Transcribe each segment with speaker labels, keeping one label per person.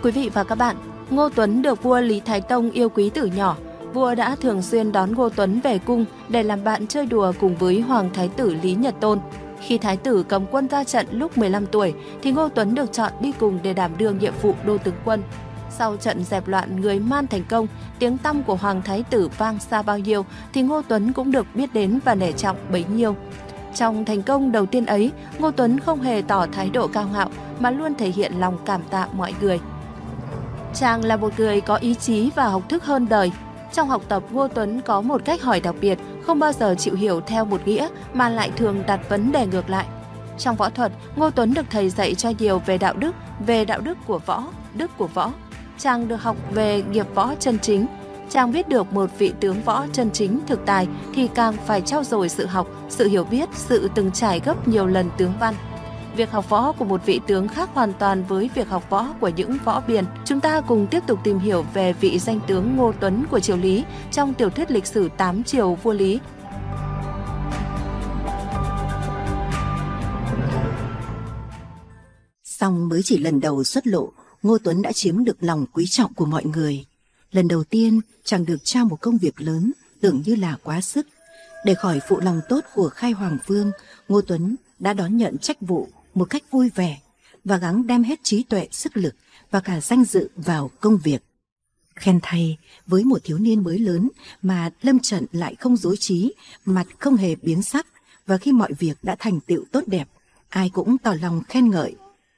Speaker 1: quý vị và các bạn, Ngô Tuấn được vua Lý Thái Tông yêu quý từ nhỏ. Vua đã thường xuyên đón Ngô Tuấn về cung để làm bạn chơi đùa cùng với Hoàng Thái tử Lý Nhật Tôn. Khi Thái tử cầm quân ra trận lúc 15 tuổi, thì Ngô Tuấn được chọn đi cùng để đảm đương nhiệm vụ đô tướng quân. Sau trận dẹp loạn người Man thành công, tiếng tăm của Hoàng Thái tử vang xa bao nhiêu, thì Ngô Tuấn cũng được biết đến và nể trọng bấy nhiêu. Trong thành công đầu tiên ấy, Ngô Tuấn không hề tỏ thái độ cao ngạo mà luôn thể hiện lòng cảm tạ mọi người. Chàng là một người có ý chí và học thức hơn đời. Trong học tập, Ngô Tuấn có một cách hỏi đặc biệt, không bao giờ chịu hiểu theo một nghĩa mà lại thường đặt vấn đề ngược lại. Trong võ thuật, Ngô Tuấn được thầy dạy cho nhiều về đạo đức của võ, đức của võ. Chàng được học về nghiệp võ chân chính. Chàng biết được một vị tướng võ chân chính thực tài thì càng phải trau dồi sự học, sự hiểu biết, sự từng trải gấp nhiều lần tướng văn. Việc học võ của một vị tướng khác hoàn toàn với việc học võ của những võ biền. Chúng ta cùng tiếp tục tìm hiểu về vị danh tướng Ngô Tuấn của triều Lý trong tiểu thuyết lịch sử 8 triều vua Lý.
Speaker 2: Song mới chỉ lần đầu xuất lộ, Ngô Tuấn đã chiếm được lòng quý trọng của mọi người. Lần đầu tiên, chàng được trao một công việc lớn, tưởng như là quá sức. Để khỏi phụ lòng tốt của Khai Hoàng Vương, Ngô Tuấn đã đón nhận trách vụ một cách vui vẻ và gắng đem hết trí tuệ, sức lực và cả danh dự vào công việc. Khen thay, với một thiếu niên mới lớn mà lâm trận lại không dối trí, mặt không hề biến sắc, và khi mọi việc đã thành tựu tốt đẹp, ai cũng tỏ lòng khen ngợi.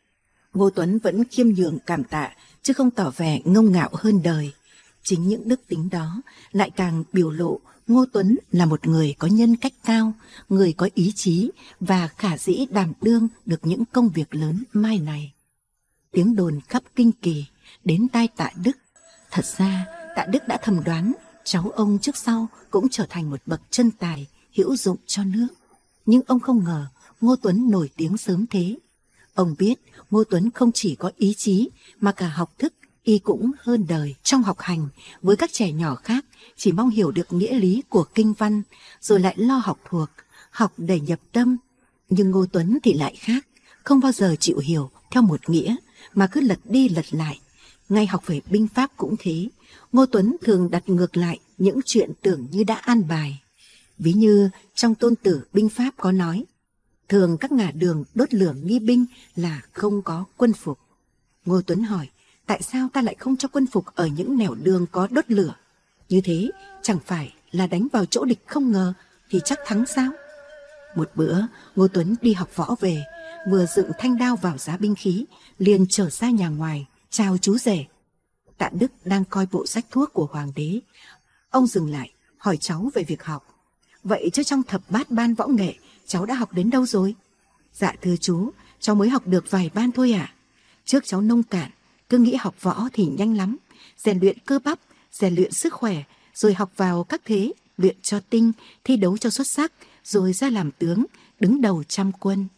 Speaker 2: Ngô Tuấn vẫn khiêm nhường cảm tạ, chứ không tỏ vẻ ngông ngạo hơn đời. Chính những đức tính đó lại càng biểu lộ Ngô Tuấn là một người có nhân cách cao, người có ý chí và khả dĩ đảm đương được những công việc lớn mai này. Tiếng đồn khắp kinh kỳ đến tai Tạ Đức. Thật ra Tạ Đức đã thầm đoán cháu ông trước sau cũng trở thành một bậc chân tài hữu dụng cho nước. Nhưng ông không ngờ Ngô Tuấn nổi tiếng sớm thế. Ông biết Ngô Tuấn không chỉ có ý chí mà cả học thức, y cũng hơn đời trong học hành. Với các trẻ nhỏ khác chỉ mong hiểu được nghĩa lý của kinh văn, rồi lại lo học thuộc, học để nhập tâm. Nhưng Ngô Tuấn thì lại khác, không bao giờ chịu hiểu theo một nghĩa mà cứ lật đi lật lại. Ngay học về binh pháp cũng thế, Ngô Tuấn thường đặt ngược lại những chuyện tưởng như đã an bài. Ví như trong Tôn Tử binh pháp có nói, thường các ngả đường đốt lửa nghi binh là không có quân phục. Ngô Tuấn hỏi, tại sao ta lại không cho quân phục ở những nẻo đường có đốt lửa? Như thế chẳng phải là đánh vào chỗ địch không ngờ thì chắc thắng sao? Một bữa Ngô Tuấn đi học võ về, vừa dựng thanh đao vào giá binh khí, liền trở ra nhà ngoài chào chú rể. Tạ Đức đang coi bộ sách thuốc của hoàng đế. Ông dừng lại hỏi cháu về việc học. Vậy chứ trong thập bát ban võ nghệ cháu đã học đến đâu rồi? Dạ thưa chú, cháu mới học được vài ban thôi ạ. Trước cháu nông cạn, cứ nghĩ học võ thì nhanh lắm, rèn luyện cơ bắp, rèn luyện sức khỏe, rồi học vào các thế, luyện cho tinh, thi đấu cho xuất sắc, rồi ra làm tướng, đứng đầu trăm quân.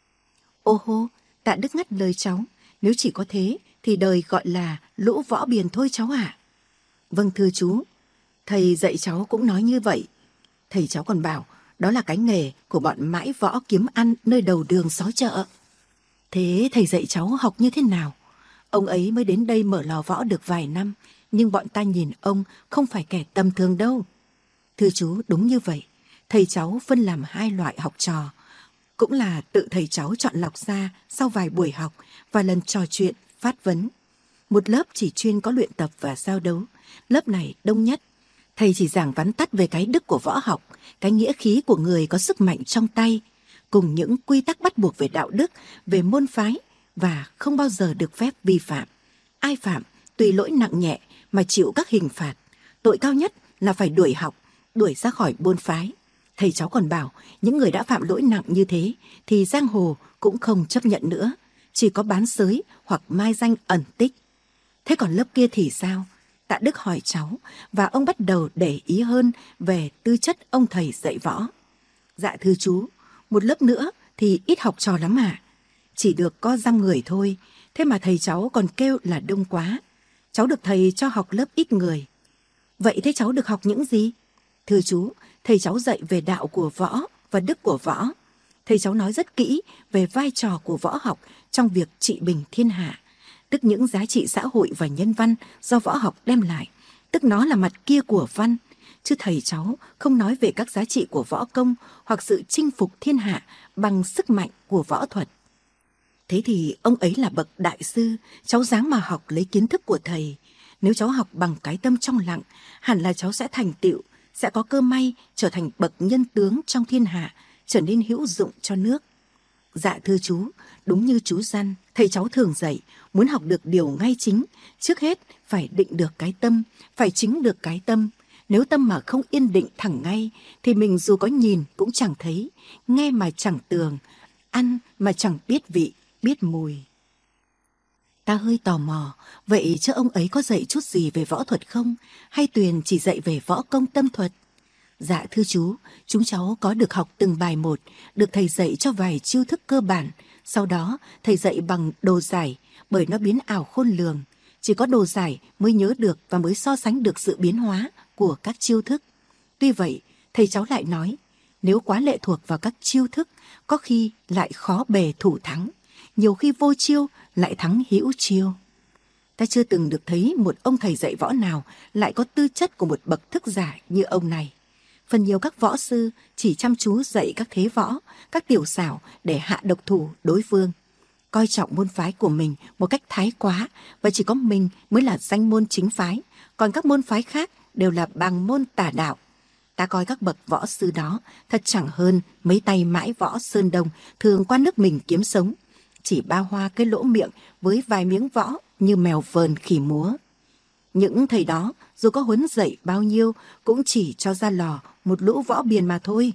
Speaker 2: Ô hô, Tạ Đức ngắt lời cháu, nếu chỉ có thế thì đời gọi là lũ võ biền thôi cháu ạ. Vâng thưa chú, thầy dạy cháu cũng nói như vậy. Thầy cháu còn bảo đó là cái nghề của bọn mãi võ kiếm ăn nơi đầu đường xó chợ. Thế thầy dạy cháu học như thế nào? Ông ấy mới đến đây mở lò võ được vài năm, nhưng bọn ta nhìn ông không phải kẻ tầm thường đâu. Thưa chú, đúng như vậy. Thầy cháu phân làm hai loại học trò. Cũng là tự thầy cháu chọn lọc ra sau vài buổi học và lần trò chuyện, phát vấn. Một lớp chỉ chuyên có luyện tập và giao đấu. Lớp này đông nhất. Thầy chỉ giảng vắn tắt về cái đức của võ học, cái nghĩa khí của người có sức mạnh trong tay, cùng những quy tắc bắt buộc về đạo đức, về môn phái, và không bao giờ được phép vi phạm. Ai phạm, tùy lỗi nặng nhẹ mà chịu các hình phạt. Tội cao nhất là phải đuổi học, đuổi ra khỏi môn phái. Thầy cháu còn bảo, những người đã phạm lỗi nặng như thế thì giang hồ cũng không chấp nhận nữa, chỉ có bán sới hoặc mai danh ẩn tích. Thế còn lớp kia thì sao? Tạ Đức hỏi cháu, và ông bắt đầu để ý hơn về tư chất ông thầy dạy võ. Dạ thưa chú, một lớp nữa thì ít học trò lắm ạ. Chỉ được có dăm người thôi, thế mà thầy cháu còn kêu là đông quá. Cháu được thầy cho học lớp ít người. Vậy thế cháu được học những gì? Thưa chú, thầy cháu dạy về đạo của võ và đức của võ. Thầy cháu nói rất kỹ về vai trò của võ học trong việc trị bình thiên hạ. tức những giá trị xã hội và nhân văn do võ học đem lại, tức nó là mặt kia của văn, chứ thầy cháu không nói về các giá trị của võ công hoặc sự chinh phục thiên hạ bằng sức mạnh của võ thuật. Thế thì ông ấy là bậc đại sư, cháu ráng mà học lấy kiến thức của thầy. Nếu cháu học bằng cái tâm trong lặng, hẳn là cháu sẽ thành tựu, sẽ có cơ may trở thành bậc nhân tướng trong thiên hạ, trở nên hữu dụng cho nước. Dạ thưa chú, đúng như chú dặn, thầy cháu thường dạy, muốn học được điều ngay chính, trước hết phải định được cái tâm, phải chính được cái tâm. Nếu tâm mà không yên định thẳng ngay, thì mình dù có nhìn cũng chẳng thấy, nghe mà chẳng tường, ăn mà chẳng biết vị, biết mùi. Ta hơi tò mò, vậy chứ ông ấy có dạy chút gì về võ thuật không? Hay Tuyền chỉ dạy về võ công tâm thuật? Dạ thưa chú, chúng cháu có được học từng bài một, được thầy dạy cho vài chiêu thức cơ bản. Sau đó thầy dạy bằng đồ giải, bởi nó biến ảo khôn lường. Chỉ có đồ giải mới nhớ được và mới so sánh được sự biến hóa của các chiêu thức. Tuy vậy, thầy cháu lại nói, nếu quá lệ thuộc vào các chiêu thức, có khi lại khó bề thủ thắng. Nhiều khi vô chiêu lại thắng hữu chiêu. Ta chưa từng được thấy một ông thầy dạy võ nào lại có tư chất của một bậc thức giả như ông này. Phần nhiều các võ sư chỉ chăm chú dạy các thế võ, các tiểu xảo để hạ độc thủ đối phương. Coi trọng môn phái của mình một cách thái quá, và chỉ có mình mới là danh môn chính phái, còn các môn phái khác đều là bằng môn tả đạo. Ta coi các bậc võ sư đó thật chẳng hơn mấy tay mãi võ Sơn Đông thường qua nước mình kiếm sống, chỉ ba hoa cái lỗ miệng với vài miếng võ như mèo vờn khỉ múa. Những thầy đó dù có huấn dạy bao nhiêu cũng chỉ cho ra lò một lũ võ biền mà thôi.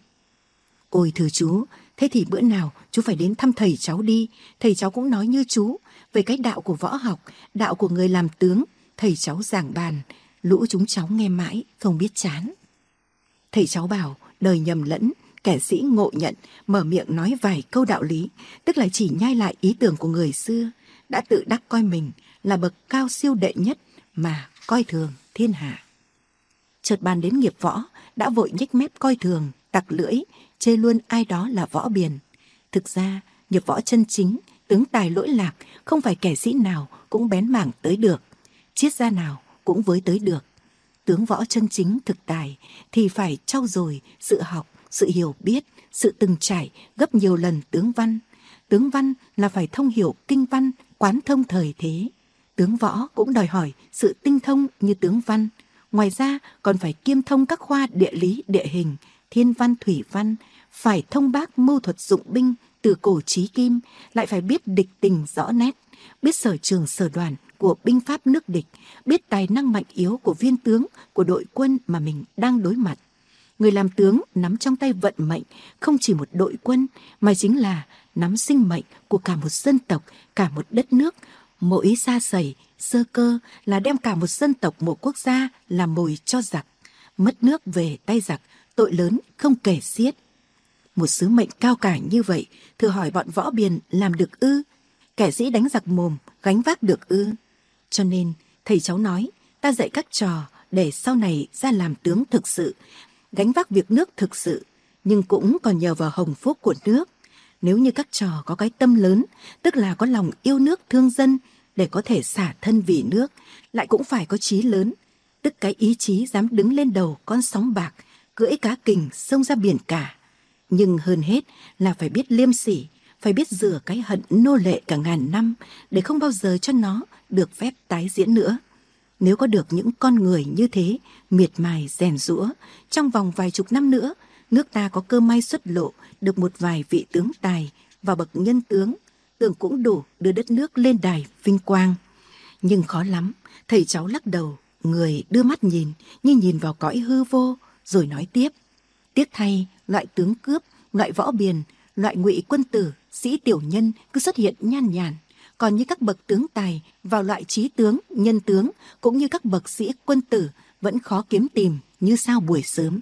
Speaker 2: Ôi thưa chú, thế thì bữa nào chú phải đến thăm thầy cháu đi. Thầy cháu cũng nói như chú về cái đạo của võ học, đạo của người làm tướng. Thầy cháu giảng bàn, lũ chúng cháu nghe mãi không biết chán. Thầy cháu bảo đời nhầm lẫn, kẻ sĩ ngộ nhận, mở miệng nói vài câu đạo lý, tức là chỉ nhai lại ý tưởng của người xưa, đã tự đắc coi mình là bậc cao siêu đệ nhất mà coi thường thiên hạ. Chợt bàn đến nghiệp võ, đã vội nhếch mép coi thường, tặc lưỡi, chê luôn ai đó là võ biền. Thực ra, nghiệp võ chân chính, tướng tài lỗi lạc, không phải kẻ sĩ nào cũng bén mảng tới được, triết gia nào cũng với tới được. Tướng võ chân chính thực tài thì phải trau dồi sự học, sự hiểu biết, sự từng trải gấp nhiều lần tướng văn. Tướng văn là phải thông hiểu kinh văn, quán thông thời thế. Tướng võ cũng đòi hỏi sự tinh thông như tướng văn. Ngoài ra còn phải kiêm thông các khoa địa lý, địa hình, thiên văn, thủy văn, phải thông bác mưu thuật dụng binh từ cổ chí kim, lại phải biết địch tình rõ nét, biết sở trường sở đoàn của binh pháp nước địch, biết tài năng mạnh yếu của viên tướng, của đội quân mà mình đang đối mặt. Người làm tướng nắm trong tay vận mệnh không chỉ một đội quân, mà chính là nắm sinh mệnh của cả một dân tộc, cả một đất nước. Mỗi sa sẩy, sơ cơ là đem cả một dân tộc, một quốc gia làm mồi cho giặc. Mất nước về tay giặc, tội lớn không kể xiết. Một sứ mệnh cao cả như vậy, thử hỏi bọn võ biền làm được ư? Kẻ sĩ đánh giặc mồm, gánh vác được ư? Cho nên, thầy cháu nói, ta dạy các trò để sau này ra làm tướng thực sự, gánh vác việc nước thực sự, nhưng cũng còn nhờ vào hồng phúc của nước. Nếu như các trò có cái tâm lớn, tức là có lòng yêu nước thương dân, để có thể xả thân vì nước, lại cũng phải có chí lớn, tức cái ý chí dám đứng lên đầu con sóng bạc, cưỡi cá kình xông ra biển cả. Nhưng hơn hết là phải biết liêm sỉ, phải biết rửa cái hận nô lệ cả ngàn năm, để không bao giờ cho nó được phép tái diễn nữa. Nếu có được những con người như thế, miệt mài rèn giũa, trong vòng vài chục năm nữa, nước ta có cơ may xuất lộ được một vài vị tướng tài và bậc nhân tướng, tưởng cũng đủ đưa đất nước lên đài vinh quang. Nhưng khó lắm, thầy cháu lắc đầu, người đưa mắt nhìn như nhìn vào cõi hư vô, rồi nói tiếp. Tiếc thay, loại tướng cướp, loại võ biền, loại ngụy quân tử, sĩ tiểu nhân cứ xuất hiện nhan nhản. Còn như các bậc tướng tài, vào loại trí tướng, nhân tướng, cũng như các bậc sĩ quân tử, vẫn khó kiếm tìm như sao buổi sớm.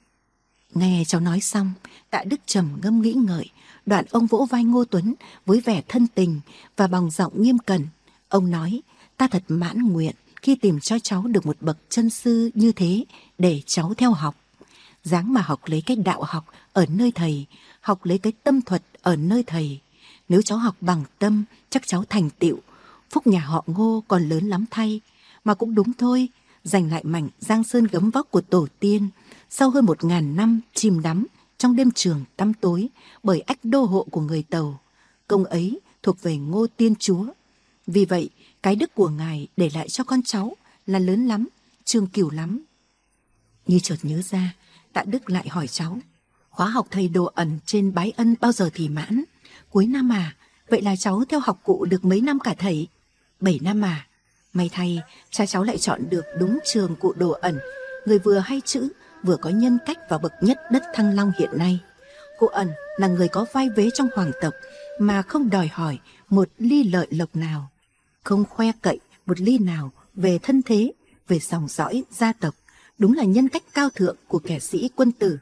Speaker 2: Nghe cháu nói xong, Tạ Đức trầm ngâm nghĩ ngợi, đoạn ông vỗ vai Ngô Tuấn với vẻ thân tình và bằng giọng nghiêm cẩn. Ông nói, ta thật mãn nguyện khi tìm cho cháu được một bậc chân sư như thế để cháu theo học. Ráng mà học lấy cái đạo học ở nơi thầy, học lấy cái tâm thuật ở nơi thầy. Nếu cháu học bằng tâm, chắc cháu thành tựu. phúc nhà họ Ngô còn lớn lắm thay. Mà cũng đúng thôi, giành lại mảnh giang sơn gấm vóc của tổ tiên sau hơn 1000 năm chìm đắm trong đêm trường tăm tối bởi ách đô hộ của người Tàu. Công ấy thuộc về Ngô Tiên Chúa. Vì vậy, cái đức của ngài để lại cho con cháu là lớn lắm, trường cửu lắm. Như chợt nhớ ra, Tạ Đức lại hỏi cháu: khóa học thầy Đồ Ẩn trên Bái Ân bao giờ thì mãn? Cuối năm à? Vậy là cháu theo học cụ được mấy năm cả thầy? 7 năm à? May thay, cha cháu lại chọn được đúng trường cụ Đồ Ẩn, người vừa hay chữ, vừa có nhân cách và bậc nhất đất Thăng Long hiện nay. Cụ Ẩn là người có vai vế trong hoàng tộc mà không đòi hỏi một ly lợi lộc nào, không khoe cậy một ly nào về thân thế, về dòng dõi gia tộc. Đúng là nhân cách cao thượng của kẻ sĩ quân tử.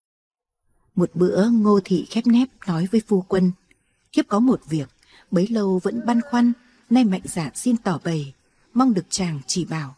Speaker 2: Một bữa Ngô Thị khép nép nói với phu quân: thiếp có một việc, bấy lâu vẫn băn khoăn, nay mạnh dạn xin tỏ bày, mong được chàng chỉ bảo.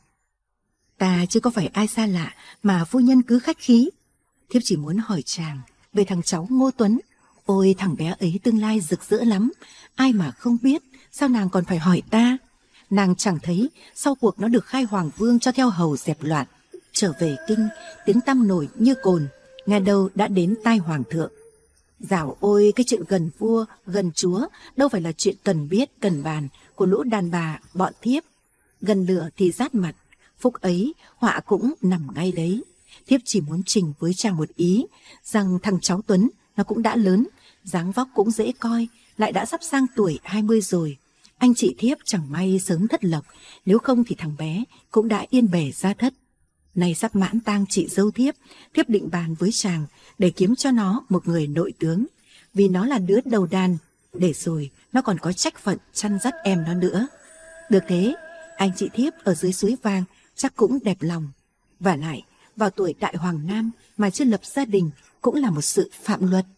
Speaker 2: Ta chứ có phải ai xa lạ mà phu nhân cứ khách khí. Thiếp chỉ muốn hỏi chàng về thằng cháu Ngô Tuấn. Ôi, thằng bé ấy tương lai rực rỡ lắm, ai mà không biết, sao nàng còn phải hỏi ta? Nàng chẳng thấy sau cuộc nó được khai hoàng vương cho theo hầu dẹp loạn, trở về kinh, tiếng tăm nổi như cồn, nghe đâu đã đến tai hoàng thượng. Dạo ôi, cái chuyện gần vua, gần chúa đâu phải là chuyện cần biết, cần bàn của lũ đàn bà bọn thiếp. Gần lửa thì rát mặt, phúc ấy họa cũng nằm ngay đấy. Thiếp chỉ muốn trình với chàng một ý, rằng thằng cháu Tuấn nó cũng đã lớn, dáng vóc cũng dễ coi, lại đã sắp sang tuổi 20 rồi. Anh chị thiếp chẳng may sớm thất lộc, nếu không thì thằng bé cũng đã yên bề gia thất. Này sắp mãn tang chị dâu thiếp, thiếp định bàn với chàng để kiếm cho nó một người nội tướng, vì nó là đứa đầu đàn, để rồi nó còn có trách phận chăn dắt em nó nữa. Được thế, anh chị thiếp ở dưới suối vàng chắc cũng đẹp lòng. Và lại, vào tuổi đại hoàng nam mà chưa lập gia đình cũng là một sự phạm luật.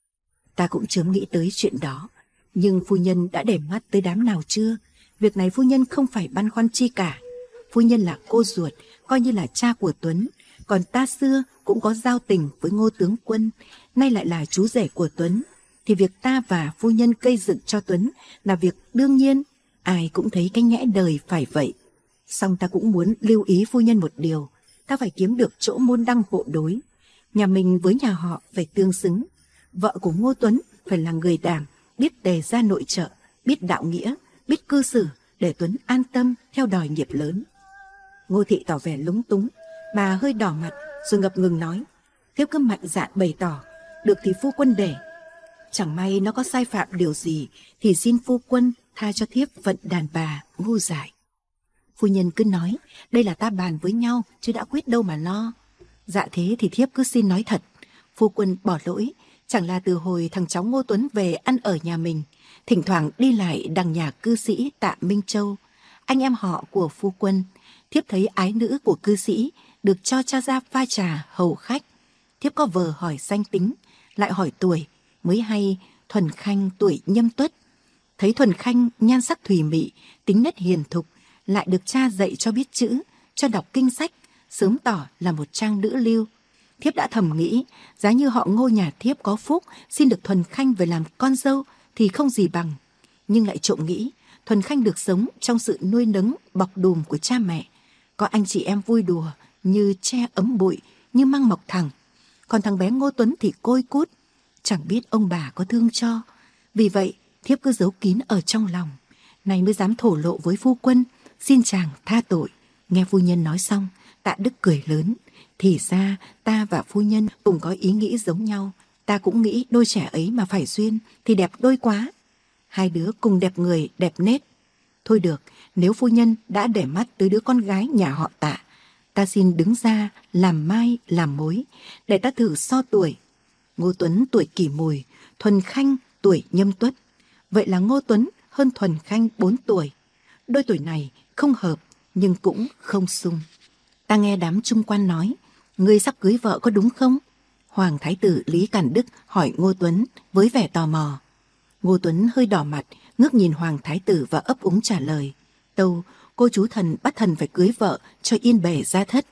Speaker 2: Ta cũng chớm nghĩ tới chuyện đó, nhưng phu nhân đã để mắt tới đám nào chưa? Việc này phu nhân không phải băn khoăn chi cả. Phu nhân là cô ruột, coi như là cha của Tuấn, còn ta xưa cũng có giao tình với Ngô tướng quân, nay lại là chú rể của Tuấn, thì việc ta và phu nhân gây dựng cho Tuấn là việc đương nhiên, ai cũng thấy cái nghẽ đời phải vậy. Song ta cũng muốn lưu ý phu nhân một điều, ta phải kiếm được chỗ môn đăng hộ đối. Nhà mình với nhà họ phải tương xứng. Vợ của Ngô Tuấn phải là người đảm, biết đề ra nội trợ, biết đạo nghĩa, biết cư xử, để Tuấn an tâm theo đòi nghiệp lớn. Ngô Thị tỏ vẻ lúng túng, bà hơi đỏ mặt rồi ngập ngừng nói: thiếp cứ mạnh dạn bày tỏ, được thì phu quân để. Chẳng may nó có sai phạm điều gì thì xin phu quân tha cho thiếp phận đàn bà ngu dại. Phu nhân cứ nói, đây là ta bàn với nhau chứ đã quyết đâu mà lo. Dạ thế thì thiếp cứ xin nói thật. Phu quân bỏ lỗi, chẳng là từ hồi thằng cháu Ngô Tuấn về ăn ở nhà mình, thỉnh thoảng đi lại đằng nhà cư sĩ Tạ Minh Châu, anh em họ của phu quân. Thiếp thấy ái nữ của cư sĩ được cho cha ra pha trà hầu khách. Thiếp có vờ hỏi danh tính, lại hỏi tuổi, mới hay Thuần Khanh tuổi Nhâm Tuất. Thấy Thuần Khanh nhan sắc thùy mị, tính nết hiền thục, lại được cha dạy cho biết chữ, cho đọc kinh sách, sớm tỏ là một trang nữ lưu. Thiếp đã thầm nghĩ, giá như họ Ngô nhà thiếp có phúc xin được Thuần Khanh về làm con dâu thì không gì bằng. Nhưng lại trộm nghĩ, Thuần Khanh được sống trong sự nuôi nấng bọc đùm của cha mẹ, có anh chị em vui đùa như tre ấm bụi, như măng mọc thẳng. Còn thằng bé Ngô Tuấn thì côi cút, chẳng biết ông bà có thương cho. Vì vậy thiếp cứ giấu kín ở trong lòng, này mới dám thổ lộ với phu quân, xin chàng tha tội. Nghe phu nhân nói xong, Tạ Đức cười lớn. Thì ra ta và phu nhân cùng có ý nghĩ giống nhau. Ta cũng nghĩ đôi trẻ ấy mà phải duyên thì đẹp đôi quá. Hai đứa cùng đẹp người đẹp nết. Thôi được, nếu phu nhân đã để mắt tới đứa con gái nhà họ Tạ, ta xin đứng ra làm mai làm mối, để ta thử so tuổi. Ngô Tuấn tuổi Kỷ Mùi, Thuần Khanh tuổi Nhâm Tuất. Vậy là Ngô Tuấn hơn Thuần Khanh 4 tuổi. Đôi tuổi này không hợp nhưng cũng không xung. Ta nghe đám trung quan nói, ngươi sắp cưới vợ có đúng không? Hoàng thái tử Lý Càn Đức hỏi Ngô Tuấn với vẻ tò mò. Ngô Tuấn hơi đỏ mặt, ngước nhìn Hoàng thái tử và ấp úng trả lời: Tâu, cô chú thần bắt thần phải cưới vợ cho yên bề gia thất.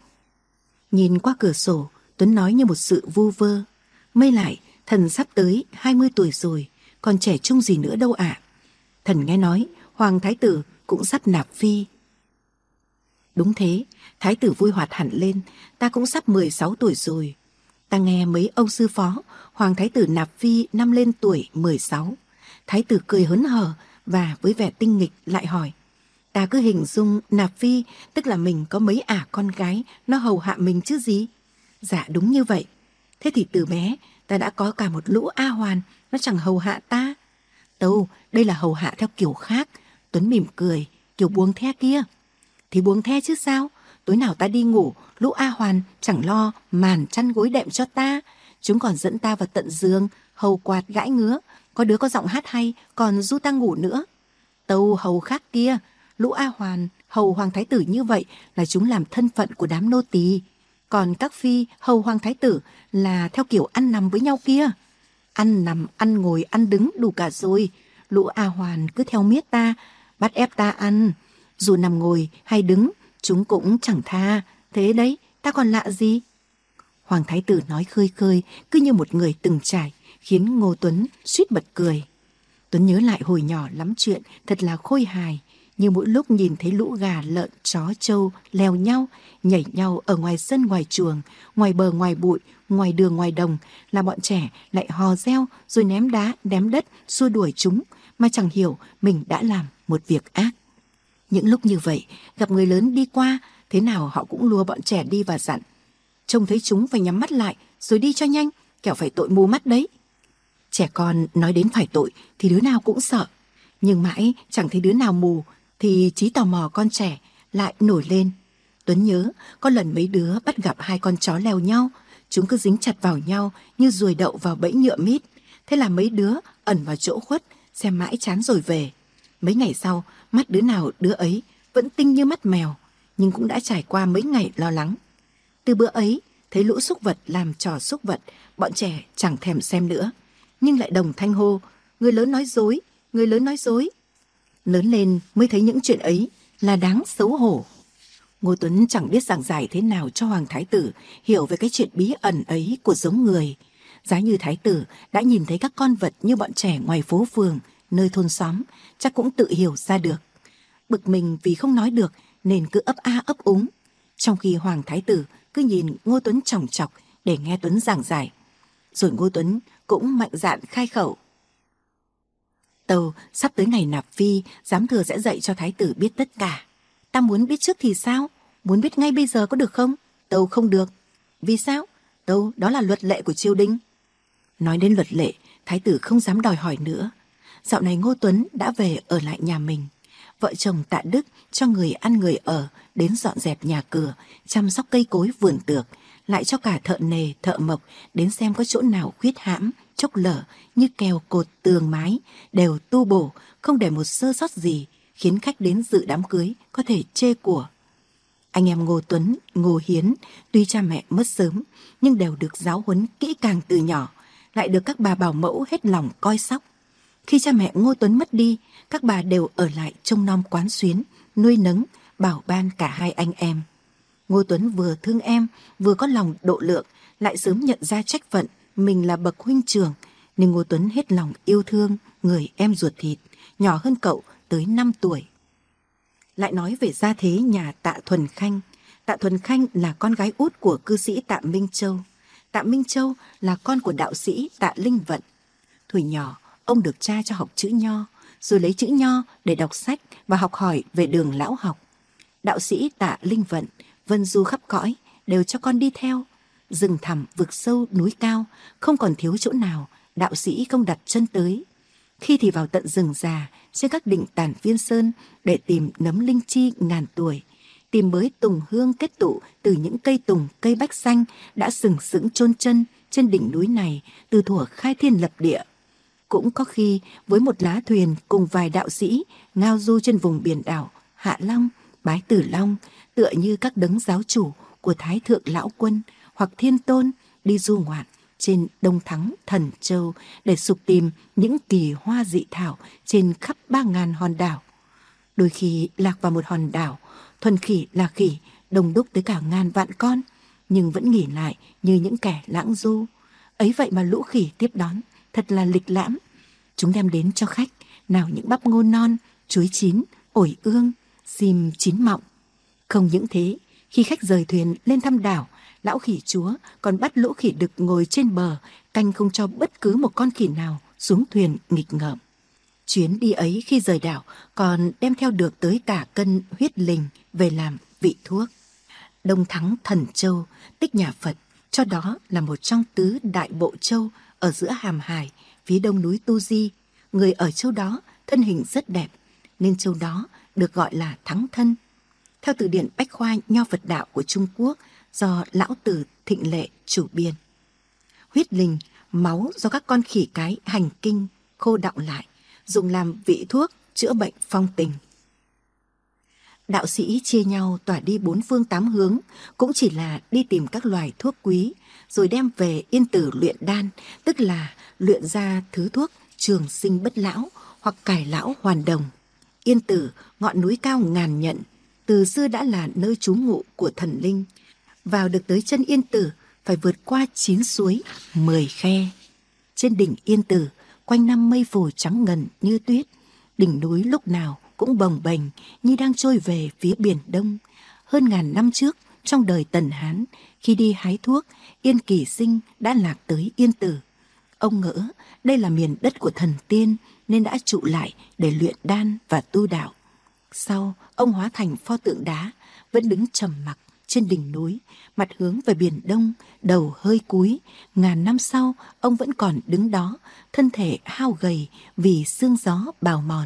Speaker 2: Nhìn qua cửa sổ, Tuấn nói như một sự vu vơ: Mây lại, thần sắp tới 20 tuổi rồi, còn trẻ trung gì nữa đâu ạ. Thần nghe nói Hoàng thái tử cũng sắp nạp phi. Đúng thế, thái tử vui hoạt hẳn lên, ta cũng sắp 16 tuổi rồi. Ta nghe mấy ông sư phó, hoàng thái tử nạp phi năm lên tuổi 16. Thái tử cười hớn hở và với vẻ tinh nghịch lại hỏi. Ta cứ hình dung nạp phi tức là mình có mấy ả con gái nó hầu hạ mình chứ gì. Dạ đúng như vậy. Thế thì từ bé ta đã có cả một lũ A Hoàn, nó chẳng hầu hạ ta. Tâu, đây là hầu hạ theo kiểu khác. Tuấn mỉm cười, kiểu buông the kia. Thì buông the chứ sao, tối nào ta đi ngủ, lũ A Hoàn chẳng lo màn chăn gối đệm cho ta. Chúng còn dẫn ta vào tận giường, hầu quạt gãi ngứa. Có đứa có giọng hát hay, còn du ta ngủ nữa. Tâu hầu khác kia, lũ A Hoàn hầu hoàng thái tử như vậy là chúng làm thân phận của đám nô tỳ. Còn các phi hầu hoàng thái tử là theo kiểu ăn nằm với nhau kia. Ăn nằm, ăn ngồi, ăn đứng đủ cả rồi. Lũ A Hoàn cứ theo miết ta, bắt ép ta ăn. Dù nằm ngồi hay đứng, chúng cũng chẳng tha. Thế đấy, ta còn lạ gì? Hoàng thái tử nói khơi khơi, cứ như một người từng trải, khiến Ngô Tuấn suýt bật cười. Tuấn nhớ lại hồi nhỏ lắm chuyện, thật là khôi hài. Như mỗi lúc nhìn thấy lũ gà, lợn, chó, trâu leo nhau, nhảy nhau ở ngoài sân ngoài chuồng, ngoài bờ ngoài bụi, ngoài đường ngoài đồng, là bọn trẻ lại hò reo rồi ném đá, ném đất, xua đuổi chúng, mà chẳng hiểu mình đã làm một việc ác. Những lúc như vậy, gặp người lớn đi qua, thế nào họ cũng lùa bọn trẻ đi và dặn. Trông thấy chúng phải nhắm mắt lại, rồi đi cho nhanh, kẻo phải tội mù mắt đấy. Trẻ con nói đến phải tội thì đứa nào cũng sợ, nhưng mãi chẳng thấy đứa nào mù, thì trí tò mò con trẻ lại nổi lên. Tuấn nhớ có lần mấy đứa bắt gặp hai con chó leo nhau, chúng cứ dính chặt vào nhau như ruồi đậu vào bẫy nhựa mít. Thế là mấy đứa ẩn vào chỗ khuất, xem mãi chán rồi về. Mấy ngày sau, mắt đứa nào đứa ấy vẫn tinh như mắt mèo, nhưng cũng đã trải qua mấy ngày lo lắng. Từ bữa ấy, thấy lũ súc vật làm trò súc vật, bọn trẻ chẳng thèm xem nữa, nhưng lại đồng thanh hô: người lớn nói dối, người lớn nói dối. Lớn lên mới thấy những chuyện ấy là đáng xấu hổ. Ngô Tuấn chẳng biết giảng giải thế nào cho hoàng thái tử hiểu về cái chuyện bí ẩn ấy của giống người. Giá như thái tử đã nhìn thấy các con vật như bọn trẻ ngoài phố phường, nơi thôn xóm, chắc cũng tự hiểu ra được. Bực mình vì không nói được nên cứ ấp a ấp úng, trong khi hoàng thái tử cứ nhìn Ngô Tuấn chòng chọc để nghe Tuấn giảng giải. Rồi Ngô Tuấn cũng mạnh dạn khai khẩu. Tâu, sắp tới ngày nạp phi, giám thừa sẽ dạy cho thái tử biết tất cả. Ta muốn biết trước thì sao? Muốn biết ngay bây giờ có được không? Tâu không được. Vì sao? Tâu, đó là luật lệ của triều đình. Nói đến luật lệ, thái tử không dám đòi hỏi nữa. Dạo này Ngô Tuấn đã về ở lại nhà mình. Vợ chồng Tạ Đức cho người ăn người ở đến dọn dẹp nhà cửa, chăm sóc cây cối vườn tược, lại cho cả thợ nề, thợ mộc đến xem có chỗ nào khuyết hãm, chốc lở như kèo cột tường mái, đều tu bổ, không để một sơ sót gì, khiến khách đến dự đám cưới có thể chê của. Anh em Ngô Tuấn, Ngô Hiến, tuy cha mẹ mất sớm, nhưng đều được giáo huấn kỹ càng từ nhỏ, lại được các bà bảo mẫu hết lòng coi sóc. Khi cha mẹ Ngô Tuấn mất đi, các bà đều ở lại trông nom quán xuyến, nuôi nấng, bảo ban cả hai anh em. Ngô Tuấn vừa thương em, vừa có lòng độ lượng, lại sớm nhận ra trách phận mình là bậc huynh trưởng, nên Ngô Tuấn hết lòng yêu thương người em ruột thịt, nhỏ hơn cậu tới 5 tuổi. Lại nói về gia thế nhà Tạ Thuần Khanh. Tạ Thuần Khanh là con gái út của cư sĩ Tạ Minh Châu. Tạ Minh Châu là con của đạo sĩ Tạ Linh Vận. Thuở nhỏ, ông được cha cho học chữ nho, rồi lấy chữ nho để đọc sách và học hỏi về đường lão học. Đạo sĩ Tạ Linh Vận vân du khắp cõi, đều cho con đi theo. Rừng thẳm, vực sâu, núi cao, không còn thiếu chỗ nào đạo sĩ không đặt chân tới. Khi thì vào tận rừng già, trên các đỉnh Tản Viên Sơn để tìm nấm linh chi ngàn tuổi, tìm bới tùng hương kết tụ từ những cây tùng, cây bách xanh đã sừng sững chôn chân trên đỉnh núi này từ thuở khai thiên lập địa. Cũng có khi với một lá thuyền cùng vài đạo sĩ ngao du trên vùng biển đảo Hạ Long, Bái Tử Long, tựa như các đấng giáo chủ của Thái Thượng Lão Quân hoặc Thiên Tôn đi du ngoạn trên Đông Thắng, Thần Châu để sục tìm những kỳ hoa dị thảo trên khắp 3.000 hòn đảo. Đôi khi lạc vào một hòn đảo, thuần khỉ là khỉ, đông đúc tới cả ngàn vạn con, nhưng vẫn nghỉ lại như những kẻ lãng du. Ấy vậy mà lũ khỉ tiếp đón, thật là lịch lãm. Chúng đem đến cho khách nào những bắp ngô non, chuối chín, ổi ương, sim chín mọng. Không những thế, khi khách rời thuyền lên thăm đảo, lão khỉ chúa còn bắt lũ khỉ đực ngồi trên bờ, canh không cho bất cứ một con khỉ nào xuống thuyền nghịch ngợm. Chuyến đi ấy khi rời đảo còn đem theo được tới cả cân huyết linh về làm vị thuốc. Đông Thắng Thần Châu, tích nhà Phật, cho đó là một trong tứ đại bộ châu ở giữa hàm hải, phía đông núi Tu Di. Người ở châu đó thân hình rất đẹp, nên châu đó được gọi là Thắng Thân. Theo từ điển Bách Khoa Nho Phật Đạo của Trung Quốc do Lão Tử Thịnh Lệ chủ biên. Huyết linh, máu do các con khỉ cái hành kinh khô đọng lại, dùng làm vị thuốc chữa bệnh phong tình. Đạo sĩ chia nhau tỏa đi 4 phương 8 hướng, cũng chỉ là đi tìm các loài thuốc quý, rồi đem về Yên Tử luyện đan, tức là luyện ra thứ thuốc trường sinh bất lão hoặc cải lão hoàn đồng. Yên Tử, ngọn núi cao ngàn nhận, từ xưa đã là nơi trú ngụ của thần linh. Vào được tới chân Yên Tử phải vượt qua 9 suối, 10 khe. Trên đỉnh Yên Tử, quanh năm mây phủ trắng ngần như tuyết, đỉnh núi lúc nào cũng bồng bềnh như đang trôi về phía biển Đông. Hơn ngàn năm trước, trong đời Tần Hán, khi đi hái thuốc, Yên Kỳ Sinh đã lạc tới Yên Tử. Ông ngỡ đây là miền đất của thần tiên nên đã trụ lại để luyện đan và tu đạo. Sau, ông hóa thành pho tượng đá, vẫn đứng trầm mặc trên đỉnh núi, mặt hướng về biển Đông, đầu hơi cúi. Ngàn năm sau, ông vẫn còn đứng đó, thân thể hao gầy vì sương gió bào mòn.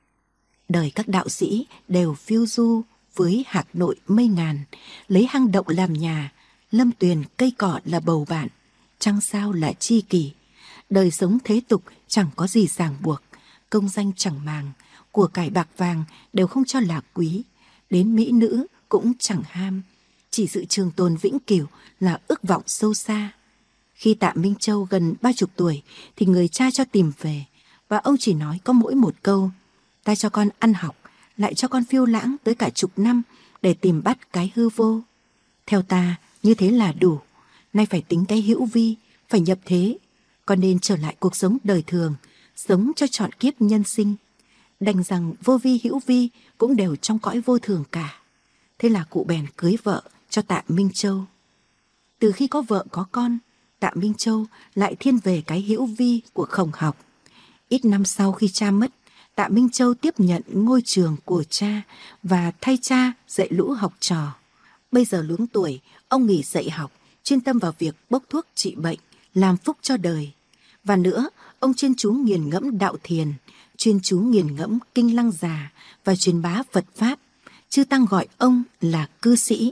Speaker 2: Đời các đạo sĩ đều phiêu du với hạc nội mây ngàn, lấy hang động làm nhà, lâm tuyền cây cỏ là bầu bạn, trăng sao là tri kỷ. Đời sống thế tục chẳng có gì ràng buộc, công danh chẳng màng, của cải bạc vàng đều không cho là quý, đến mỹ nữ cũng chẳng ham, chỉ sự trường tồn vĩnh cửu là ước vọng sâu xa. Khi Tạ Minh Châu gần 30 tuổi thì người cha cho tìm về, và ông chỉ nói có mỗi một câu: ta cho con ăn học, lại cho con phiêu lãng tới cả 10 năm để tìm bắt cái hư vô. Theo ta, như thế là đủ. Nay phải tính cái hữu vi, phải nhập thế. Con nên trở lại cuộc sống đời thường, sống cho trọn kiếp nhân sinh. Đành rằng vô vi hữu vi cũng đều trong cõi vô thường cả. Thế là cụ bèn cưới vợ cho Tạ Minh Châu. Từ khi có vợ có con, Tạ Minh Châu lại thiên về cái hữu vi của khổng học. Ít năm sau khi cha mất, Tạ Minh Châu tiếp nhận ngôi trường của cha và thay cha dạy lũ học trò. Bây giờ luống tuổi, ông nghỉ dạy học, chuyên tâm vào việc bốc thuốc trị bệnh, làm phúc cho đời. Và nữa, ông chuyên chú nghiền ngẫm đạo thiền, chuyên chú nghiền ngẫm kinh lăng già và truyền bá Phật Pháp. Chư Tăng gọi ông là cư sĩ.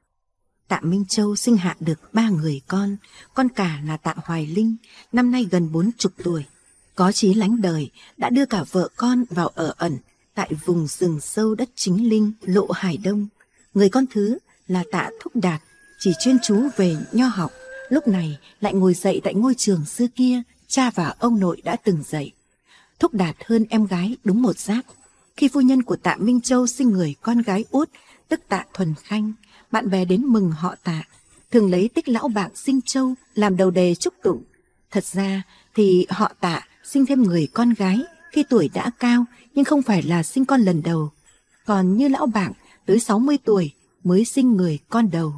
Speaker 2: Tạ Minh Châu sinh hạ được 3 người con cả là Tạ Hoài Linh, năm nay gần 40 tuổi. Có chí lánh đời, đã đưa cả vợ con vào ở ẩn tại vùng rừng sâu đất Chính Linh, Lộ Hải Đông. Người con thứ là Tạ Thúc Đạt, chỉ chuyên chú về nho học, lúc này lại ngồi dạy tại ngôi trường xưa kia cha và ông nội đã từng dạy. Thúc Đạt hơn em gái đúng 1 giáp. Khi phu nhân của Tạ Minh Châu sinh người con gái út, tức Tạ Thuần Khanh, bạn bè đến mừng họ Tạ, thường lấy tích lão bảng sinh châu làm đầu đề chúc tụng. Thật ra thì họ Tạ sinh thêm người con gái khi tuổi đã cao, nhưng không phải là sinh con lần đầu. Còn như lão bảng tới 60 tuổi mới sinh người con đầu.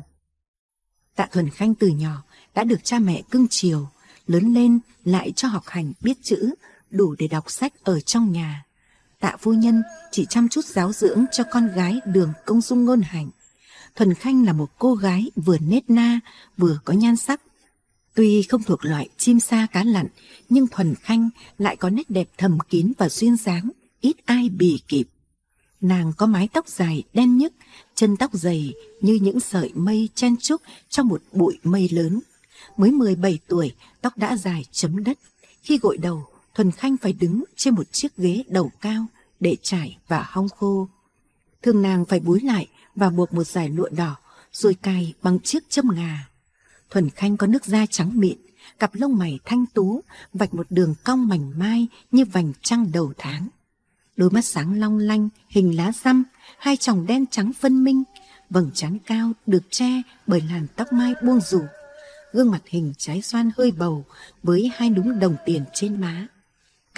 Speaker 2: Tạ Thuần Khanh từ nhỏ đã được cha mẹ cưng chiều, lớn lên lại cho học hành biết chữ, đủ để đọc sách ở trong nhà. Tạ phu nhân chỉ chăm chút giáo dưỡng cho con gái Đường công dung ngôn hạnh. Thuần Khanh là một cô gái vừa nết na vừa có nhan sắc. Tuy không thuộc loại chim sa cá lặn, nhưng Thuần Khanh lại có nét đẹp thầm kín và duyên dáng, ít ai bì kịp. Nàng có mái tóc dài đen nhức, chân tóc dày như những sợi mây chen chúc trong một bụi mây lớn. Mới 17 tuổi, tóc đã dài chấm đất. Khi gội đầu, Thuần Khanh phải đứng trên một chiếc ghế đầu cao để trải và hong khô. Thường nàng phải búi lại và buộc một dải lụa đỏ, rồi cài bằng chiếc châm ngà. Thuần Khanh có nước da trắng mịn, cặp lông mày thanh tú, vạch một đường cong mảnh mai như vành trăng đầu tháng. Đôi mắt sáng long lanh, hình lá răm, hai tròng đen trắng phân minh, vầng trán cao được che bởi làn tóc mai buông rủ. Gương mặt hình trái xoan hơi bầu với 2 núm đồng tiền trên má.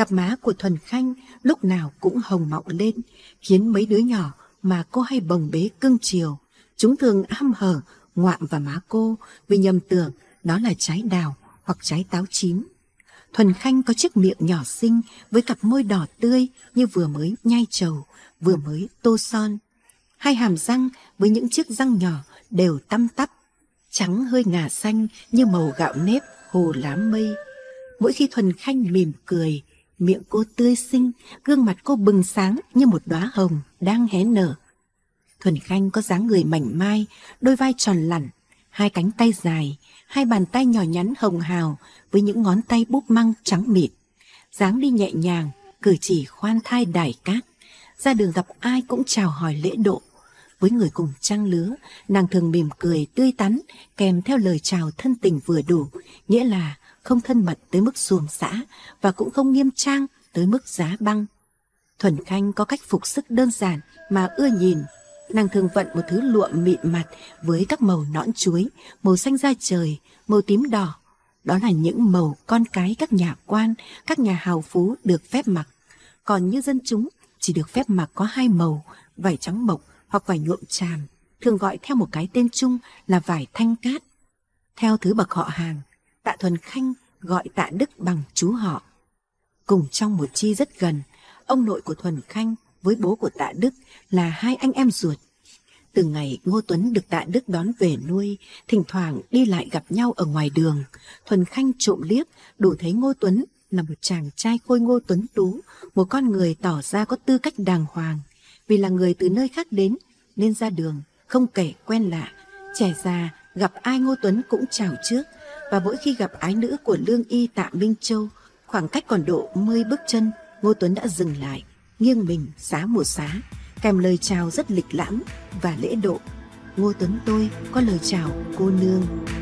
Speaker 2: Cặp má của Thuần Khanh lúc nào cũng hồng mọng lên, khiến mấy đứa nhỏ mà cô hay bồng bế cưng chiều, chúng thường hăm hở ngoạm vào má cô vì nhầm tưởng đó là trái đào hoặc trái táo chín. Thuần Khanh có chiếc miệng nhỏ xinh với cặp môi đỏ tươi như vừa mới nhai trầu, vừa mới tô son. Hai hàm răng với những chiếc răng nhỏ đều tăm tắp, trắng hơi ngà xanh như màu gạo nếp hồ lám mây. Mỗi khi Thuần Khanh mỉm cười, miệng cô tươi xinh, gương mặt cô bừng sáng như một đóa hồng đang hé nở. Thuần Khanh có dáng người mảnh mai, đôi vai tròn lẳn, hai cánh tay dài, hai bàn tay nhỏ nhắn hồng hào với những ngón tay búp măng trắng mịn. Dáng đi nhẹ nhàng, cử chỉ khoan thai đài cát, ra đường gặp ai cũng chào hỏi lễ độ. Với người cùng trang lứa, nàng thường mỉm cười tươi tắn, kèm theo lời chào thân tình vừa đủ, nghĩa là không thân mật tới mức xuồng xã và cũng không nghiêm trang tới mức giá băng. Thuần Khanh có cách phục sức đơn giản mà ưa nhìn. Nàng thường vận một thứ lụa mịn mặt với các màu nõn chuối, màu xanh da trời, màu tím đỏ. Đó là những màu con cái các nhà quan, các nhà hào phú được phép mặc. Còn như dân chúng chỉ được phép mặc có hai màu, vải trắng mộc hoặc vải nhuộm tràm, thường gọi theo một cái tên chung là vải thanh cát. Theo thứ bậc họ hàng, Tạ Thuần Khanh gọi Tạ Đức bằng chú họ. Cùng trong một chi rất gần, ông nội của Thuần Khanh với bố của Tạ Đức là hai anh em ruột. Từ ngày Ngô Tuấn được Tạ Đức đón về nuôi, thỉnh thoảng đi lại gặp nhau ở ngoài đường, Thuần Khanh trộm liếc đủ thấy Ngô Tuấn là một chàng trai khôi ngô tuấn tú, một con người tỏ ra có tư cách đàng hoàng. Vì là người từ nơi khác đến nên ra đường không kể quen lạ, trẻ già gặp ai Ngô Tuấn cũng chào trước. Và mỗi khi gặp ái nữ của lương y Tạ Minh Châu, khoảng cách còn độ 10 bước chân, Ngô Tuấn đã dừng lại, nghiêng mình xá một xá, kèm lời chào rất lịch lãm và lễ độ. Ngô Tuấn tôi có lời chào cô nương.